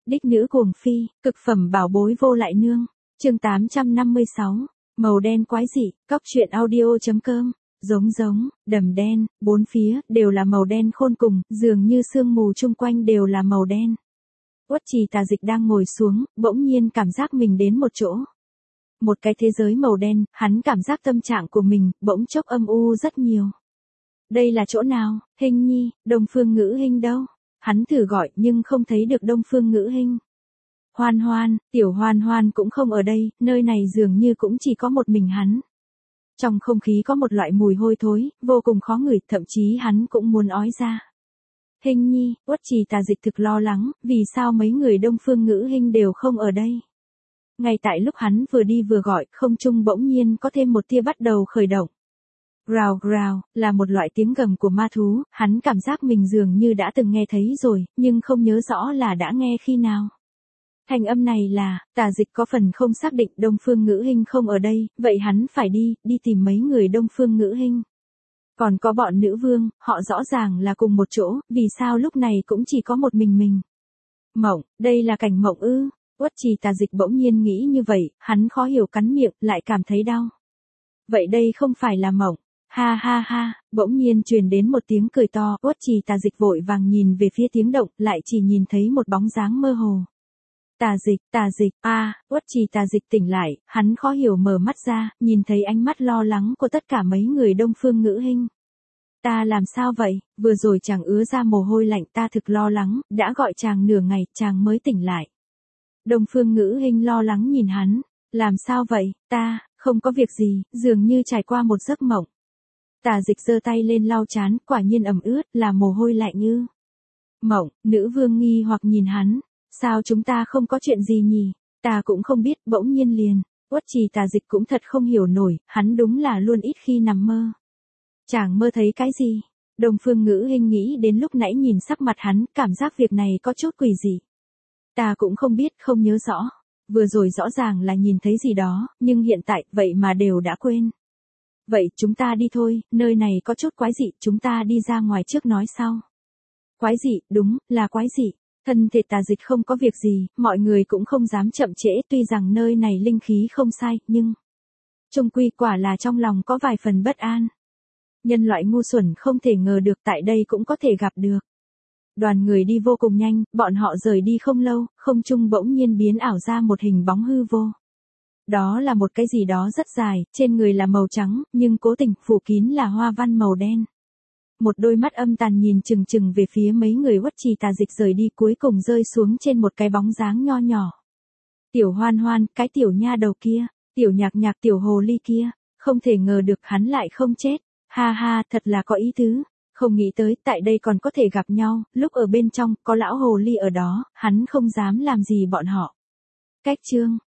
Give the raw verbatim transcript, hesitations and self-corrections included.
Đích nữ cuồng phi, cực phẩm bảo bối vô lại nương. Chương tám trăm năm mươi sáu, màu đen quái dị, cóc truyện audio chấm com. Giống giống, đầm đen, bốn phía đều là màu đen khôn cùng, dường như sương mù chung quanh đều là màu đen. Uất Trì Tà Dịch đang ngồi xuống, bỗng nhiên cảm giác mình đến một chỗ. Một cái thế giới màu đen, hắn cảm giác tâm trạng của mình bỗng chốc âm u rất nhiều. Đây là chỗ nào? Hinh nhi, Đông Phương Ngữ Hinh đâu? Hắn thử gọi nhưng không thấy được Đông Phương Ngữ Hinh. Hoan Hoan, tiểu Hoan Hoan cũng không ở đây, nơi này dường như cũng chỉ có một mình hắn. Trong không khí có một loại mùi hôi thối, vô cùng khó ngửi, thậm chí hắn cũng muốn ói ra. Hinh nhi, Uất Trì Tà Dịch thực lo lắng, vì sao mấy người Đông Phương Ngữ Hinh đều không ở đây. Ngay tại lúc hắn vừa đi vừa gọi, không trung bỗng nhiên có thêm một tia bắt đầu khởi động. Rào rào, là một loại tiếng gầm của ma thú, hắn cảm giác mình dường như đã từng nghe thấy rồi, nhưng không nhớ rõ là đã nghe khi nào. Thanh âm này là, Tà Dịch có phần không xác định Đông Phương Ngữ Hinh không ở đây, vậy hắn phải đi, đi tìm mấy người Đông Phương Ngữ Hinh. Còn có bọn nữ vương, họ rõ ràng là cùng một chỗ, vì sao lúc này cũng chỉ có một mình mình. Mộng, đây là cảnh mộng ư? Uất Trì Tà Dịch bỗng nhiên nghĩ như vậy, hắn khó hiểu cắn miệng, lại cảm thấy đau. Vậy đây không phải là mộng. Ha ha ha, bỗng nhiên truyền đến một tiếng cười to, Uất Trì Tà Dịch vội vàng nhìn về phía tiếng động, lại chỉ nhìn thấy một bóng dáng mơ hồ. Tà Dịch, Tà Dịch, a, à, Uất Trì Tà Dịch tỉnh lại, hắn khó hiểu mở mắt ra, nhìn thấy ánh mắt lo lắng của tất cả mấy người Đông Phương Ngữ Hinh. Ta làm sao vậy, vừa rồi chàng ứa ra mồ hôi lạnh, ta thực lo lắng, đã gọi chàng nửa ngày, chàng mới tỉnh lại. Đông Phương Ngữ Hinh lo lắng nhìn hắn, làm sao vậy, ta, không có việc gì, dường như trải qua một giấc mộng. Tà Dịch giơ tay lên lau trán, quả nhiên ẩm ướt, là mồ hôi lạnh ư. Mộng, nữ vương nghi hoặc nhìn hắn, sao chúng ta không có chuyện gì nhỉ, ta cũng không biết, bỗng nhiên liền. Uất Trì Tà Dịch cũng thật không hiểu nổi, hắn đúng là luôn ít khi nằm mơ. Chàng mơ thấy cái gì? Đông Phương Ngữ Hinh nghĩ đến lúc nãy nhìn sắc mặt hắn, cảm giác việc này có chút quỷ dị. Ta cũng không biết, không nhớ rõ. Vừa rồi rõ ràng là nhìn thấy gì đó, nhưng hiện tại, vậy mà đều đã quên. Vậy chúng ta đi thôi, nơi này có chút quái dị, chúng ta đi ra ngoài trước nói sau. Quái dị, đúng, là quái dị. Thân thể Tà Dịch không có việc gì, mọi người cũng không dám chậm trễ, tuy rằng nơi này linh khí không sai, nhưng chung quy quả là trong lòng có vài phần bất an. Nhân loại ngu xuẩn không thể ngờ được tại đây cũng có thể gặp được. Đoàn người đi vô cùng nhanh, bọn họ rời đi không lâu, không trung bỗng nhiên biến ảo ra một hình bóng hư vô. Đó là một cái gì đó rất dài, trên người là màu trắng, nhưng cố tình phủ kín là hoa văn màu đen. Một đôi mắt âm tàn nhìn chừng chừng về phía mấy người Uất Trì Tà Dịch rời đi, cuối cùng rơi xuống trên một cái bóng dáng nho nhỏ. Tiểu Hoan Hoan, cái tiểu nha đầu kia, tiểu Nhạc Nhạc, tiểu hồ ly kia, không thể ngờ được hắn lại không chết. Ha ha, thật là có ý tứ, không nghĩ tới tại đây còn có thể gặp nhau, lúc ở bên trong có lão hồ ly ở đó, hắn không dám làm gì bọn họ. Cách chương